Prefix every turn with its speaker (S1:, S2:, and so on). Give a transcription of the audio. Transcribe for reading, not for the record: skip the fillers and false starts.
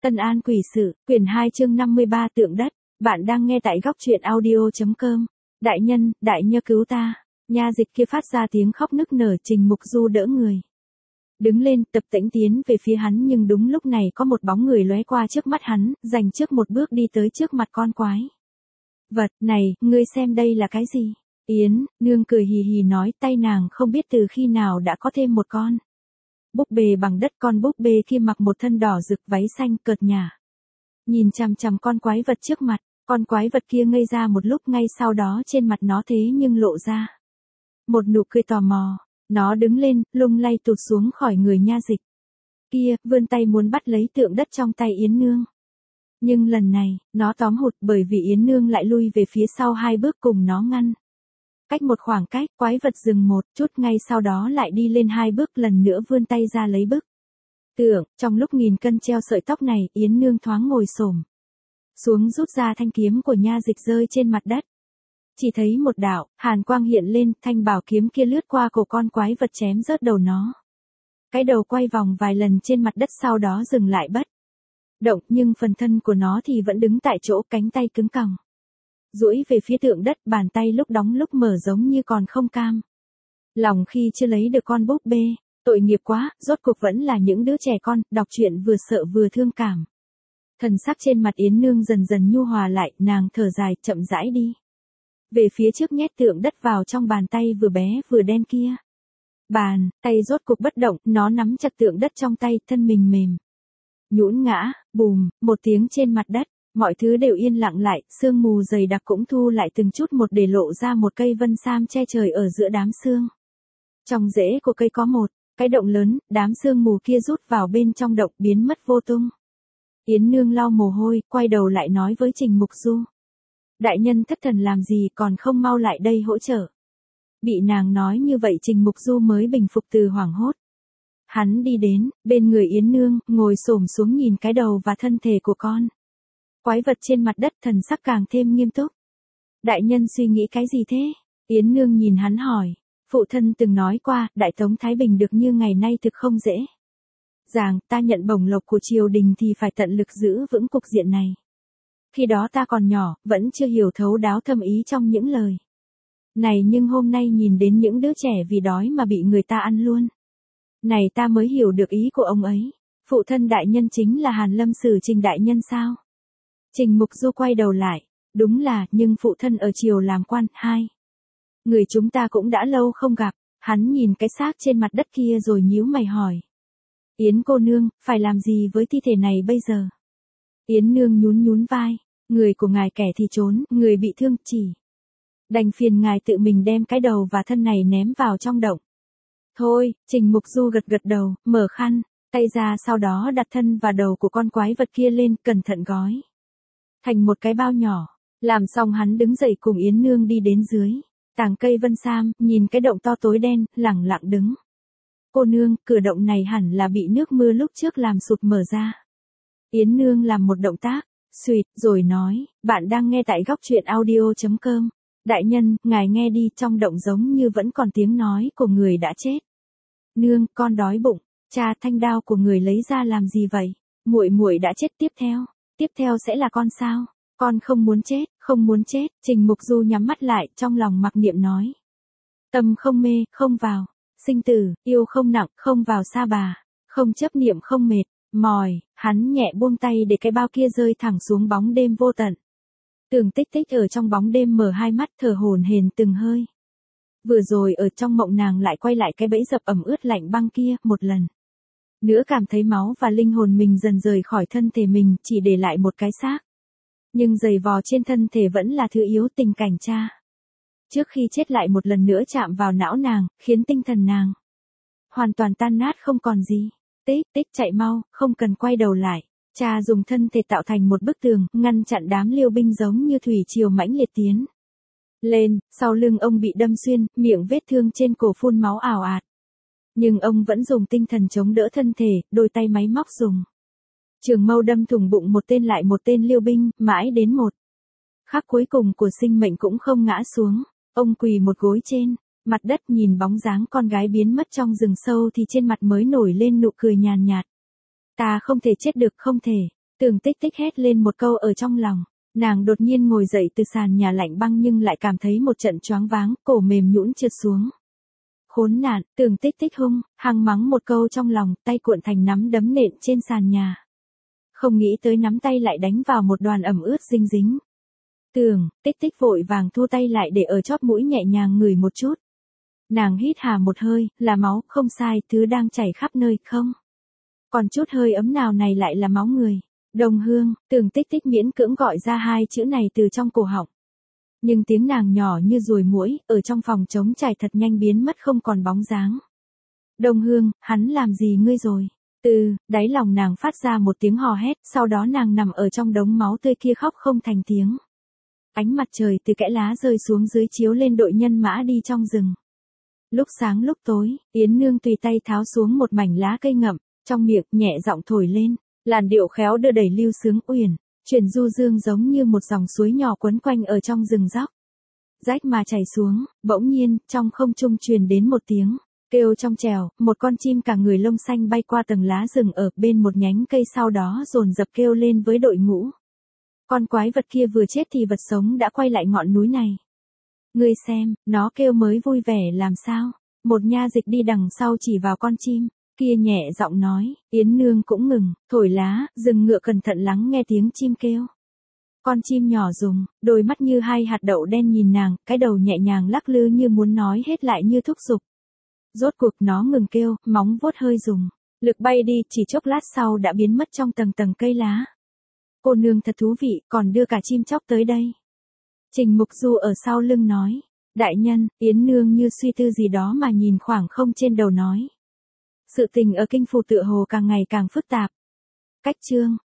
S1: Tân An Quỷ Sự, quyển 2 chương 53 Tượng Đất. Bạn đang nghe tại góc truyện audio.com. Đại nhân, đại nhơ cứu ta. Nha dịch kia phát ra tiếng khóc nức nở. Trình Mục Du đỡ người đứng lên, tập tễnh tiến về phía hắn, nhưng đúng lúc này có một bóng người lóe qua trước mắt hắn, dành trước một bước đi tới trước mặt con quái vật. Này, ngươi xem đây là cái gì? Yến Nương cười hì hì nói, tay nàng không biết từ khi nào đã có thêm một con búp bê bằng đất. Con búp bê kia mặc một thân đỏ rực váy xanh, cợt nhả nhìn chằm chằm con quái vật trước mặt. Con quái vật kia ngây ra một lúc, ngay sau đó trên mặt nó thế nhưng lộ ra một nụ cười tò mò. Nó đứng lên, lung lay tụt xuống khỏi người nha dịch kia, vươn tay muốn bắt lấy tượng đất trong tay Yến Nương. Nhưng lần này, nó tóm hụt, bởi vì Yến Nương lại lui về phía sau 2 bước cùng nó ngăn cách một khoảng cách. Quái vật dừng một chút, ngay sau đó lại đi lên 2 bước, lần nữa vươn tay ra lấy bức tượng. Trong lúc nghìn cân treo sợi tóc này, Yến Nương thoáng ngồi xổm xuống, rút ra thanh kiếm của nha dịch rơi trên mặt đất. Chỉ thấy một đạo hàn quang hiện lên, thanh bảo kiếm kia lướt qua cổ con quái vật, chém rớt đầu nó. Cái đầu quay vòng vài lần trên mặt đất, sau đó dừng lại bất động, nhưng phần thân của nó thì vẫn đứng tại chỗ, cánh tay cứng còng duỗi về phía tượng đất, bàn tay lúc đóng lúc mở giống như còn không cam lòng khi chưa lấy được con búp bê. Tội nghiệp quá, rốt cuộc vẫn là những đứa trẻ con. Đọc truyện vừa sợ vừa thương cảm. Thần sắc trên mặt Yến Nương dần dần nhu hòa lại, nàng thở dài, chậm rãi đi về phía trước, nhét tượng đất vào trong bàn tay vừa bé vừa đen kia. Bàn tay rốt cuộc bất động, nó nắm chặt tượng đất trong tay, thân mình mềm nhũn ngã. Bùm một tiếng trên mặt đất, mọi thứ đều yên lặng lại, sương mù dày đặc cũng thu lại từng chút một, để lộ ra một cây vân sam che trời ở giữa đám sương. Trong rễ của cây có một cái động lớn, đám sương mù kia rút vào bên trong động, biến mất vô tung. Yến Nương lau mồ hôi, quay đầu lại nói với Trình Mục Du. Đại nhân thất thần làm gì, còn không mau lại đây hỗ trợ. Bị nàng nói như vậy, Trình Mục Du mới bình phục từ hoảng hốt. Hắn đi đến bên người Yến Nương, ngồi xổm xuống nhìn cái đầu và thân thể của con quái vật trên mặt đất, thần sắc càng thêm nghiêm túc. Đại nhân suy nghĩ cái gì thế? Yến Nương nhìn hắn hỏi. Phụ thân từng nói qua, Đại Tống Thái Bình được như ngày nay thực không dễ dàng, ta nhận bổng lộc của triều đình thì phải tận lực giữ vững cục diện này. Khi đó ta còn nhỏ, vẫn chưa hiểu thấu đáo thâm ý trong những lời này, nhưng hôm nay nhìn đến những đứa trẻ vì đói mà bị người ta ăn luôn này, ta mới hiểu được ý của ông ấy. Phụ thân đại nhân chính là Hàn Lâm Sử Trình đại nhân sao? Trình Mục Du quay đầu lại. Đúng là, nhưng phụ thân ở triều làm quan, hai người chúng ta cũng đã lâu không gặp. Hắn nhìn cái xác trên mặt đất kia rồi nhíu mày hỏi. Yến cô nương, phải làm gì với thi thể này bây giờ? Yến Nương nhún nhún vai. Người của ngài kẻ thì trốn, người bị thương chỉ đành phiền ngài tự mình đem cái đầu và thân này ném vào trong động. Thôi, Trình Mục Du gật gật đầu, mở khăn tay ra, sau đó đặt thân và đầu của con quái vật kia lên, cẩn thận gói thành một cái bao nhỏ. Làm xong hắn đứng dậy cùng Yến Nương đi đến dưới tàng cây vân sam, nhìn cái động to tối đen, lẳng lặng đứng. Cô nương, cửa động này hẳn là bị nước mưa lúc trước làm sụt mở ra. Yến Nương làm một động tác suýt rồi nói, bạn đang nghe tại góc truyện audio.com. Đại nhân, ngài nghe đi, trong động giống như vẫn còn tiếng nói của người đã chết. Nương, con đói bụng. Cha, thanh đao của người lấy ra làm gì vậy? Muội muội đã chết, tiếp theo sẽ là con sao? Con không muốn chết, không muốn chết. Trình Mục Du nhắm mắt lại, trong lòng mặc niệm nói. Tâm không mê, không vào sinh tử, yêu không nặng, không vào sa bà, không chấp niệm, không mệt mỏi. Hắn nhẹ buông tay để cái bao kia rơi thẳng xuống bóng đêm vô tận. Tường Tích Tích ở trong bóng đêm mở hai mắt, thở hổn hển từng hơi. Vừa rồi ở trong mộng nàng lại quay lại cái bẫy dập ẩm ướt lạnh băng kia, một lần nữa cảm thấy máu và linh hồn mình dần rời khỏi thân thể mình, chỉ để lại một cái xác. Nhưng giày vò trên thân thể vẫn là thứ yếu. Tình cảnh cha trước khi chết lại một lần nữa chạm vào não nàng, khiến tinh thần nàng hoàn toàn tan nát không còn gì. Tích Tích, chạy mau, không cần quay đầu lại. Cha dùng thân thể tạo thành một bức tường, ngăn chặn đám liêu binh giống như thủy triều mãnh liệt tiến lên. Sau lưng ông bị đâm xuyên, miệng vết thương trên cổ phun máu ào ạt. Nhưng ông vẫn dùng tinh thần chống đỡ thân thể, đôi tay máy móc dùng trường mâu đâm thủng bụng một tên lại một tên liêu binh, mãi đến một khắc cuối cùng của sinh mệnh cũng không ngã xuống. Ông quỳ một gối trên mặt đất, nhìn bóng dáng con gái biến mất trong rừng sâu thì trên mặt mới nổi lên nụ cười nhàn nhạt. Ta không thể chết được, không thể. Tưởng Tích Tích hét lên một câu ở trong lòng. Nàng đột nhiên ngồi dậy từ sàn nhà lạnh băng nhưng lại cảm thấy một trận choáng váng, cổ mềm nhũn trượt xuống. Khốn nạn, Tưởng Tích Tích hung hăng mắng một câu trong lòng, tay cuộn thành nắm đấm nện trên sàn nhà. Không nghĩ tới nắm tay lại đánh vào một đoàn ẩm ướt dinh dính. Tưởng Tích Tích vội vàng thu tay lại để ở chóp mũi nhẹ nhàng ngửi một chút. Nàng hít hà một hơi, là máu, không sai, thứ đang chảy khắp nơi không. Còn chút hơi ấm nào này lại là máu người. Đồng Hương, Tưởng Tích Tích miễn cưỡng gọi ra hai chữ này từ trong cổ họng. Nhưng tiếng nàng nhỏ như ruồi muỗi, ở trong phòng trống trải thật nhanh biến mất không còn bóng dáng. Đồng Hương, hắn làm gì ngươi rồi? Từ đáy lòng nàng phát ra một tiếng hò hét, sau đó nàng nằm ở trong đống máu tươi kia khóc không thành tiếng. Ánh mặt trời từ kẽ lá rơi xuống dưới chiếu lên đội nhân mã đi trong rừng. Lúc sáng lúc tối, Yến Nương tùy tay tháo xuống một mảnh lá cây ngậm, trong miệng nhẹ giọng thổi lên, làn điệu khéo đưa đẩy lưu sướng uyển, chuyển du dương giống như một dòng suối nhỏ quấn quanh ở trong rừng dốc. Rách mà chảy xuống, bỗng nhiên, trong không trung truyền đến một tiếng kêu trong trèo, một con chim cả người lông xanh bay qua tầng lá rừng ở bên một nhánh cây, sau đó dồn dập kêu lên với đội ngũ. Con quái vật kia vừa chết thì vật sống đã quay lại ngọn núi này. Ngươi xem, nó kêu mới vui vẻ làm sao? Một nha dịch đi đằng sau chỉ vào con chim, kia nhẹ giọng nói, Yến Nương cũng ngừng, thổi lá, dừng ngựa cẩn thận lắng nghe tiếng chim kêu. Con chim nhỏ rùng, đôi mắt như hai hạt đậu đen nhìn nàng, cái đầu nhẹ nhàng lắc lư như muốn nói hết lại như thúc giục. Rốt cuộc nó ngừng kêu, móng vuốt hơi rùng, lực bay đi, chỉ chốc lát sau đã biến mất trong tầng tầng cây lá. Cô nương thật thú vị, còn đưa cả chim chóc tới đây. Trình Mục Du ở sau lưng nói. Đại nhân, Yến Nương như suy tư gì đó mà nhìn khoảng không trên đầu nói. Sự tình ở Kinh Phủ tựa hồ càng ngày càng phức tạp. Cách chương